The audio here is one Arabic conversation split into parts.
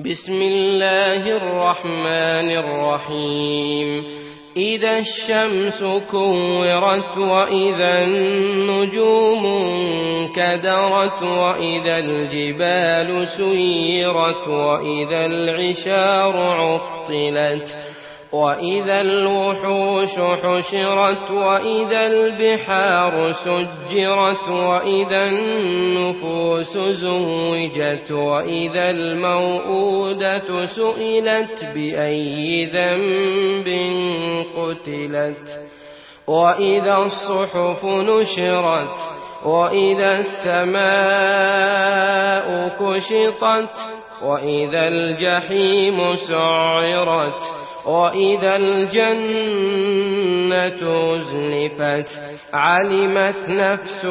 بسم الله الرحمن الرحيم إذا الشمس كورت وإذا النجوم انكدرت وإذا الجبال سيرت وإذا العشار عطلت وإذا الوحوش حشرت وإذا البحار سجرت وإذا النفوس زوجت وإذا الموءودة سئلت بأي ذنب قتلت وإذا الصحف نشرت وإذا السماء كشطت وإذا الجحيم سعرت وإذا الجنة أزلفت علمت نفس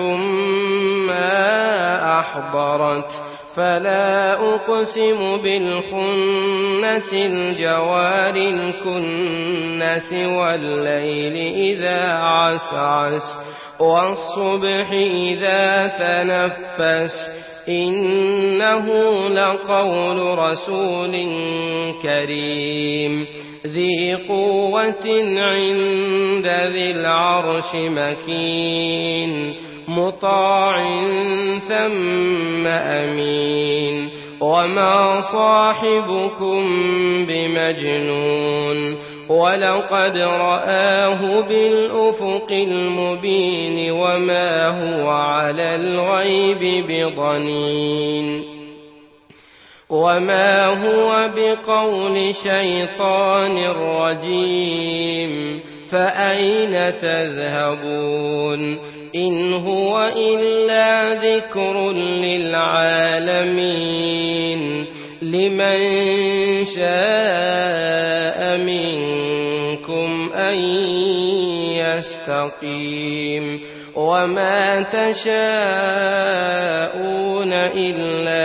ما أحضرت فلا أقسم بالخنس الجوار الكنس والليل إذا عسعس والصبح إذا تنفس إنه لقول رسول كريم ذي قوة عند ذي العرش مكين مطاع ثم أمين وما صاحبكم بمجنون ولقد رآه بالأفق المبين وما هو على الغيب بضنين وما هو بقول شيطان رجيم فأين تذهبون إن هو إلا ذكر للعالمين لمن شاء منكم أن يستقيم وما تشاءون إلا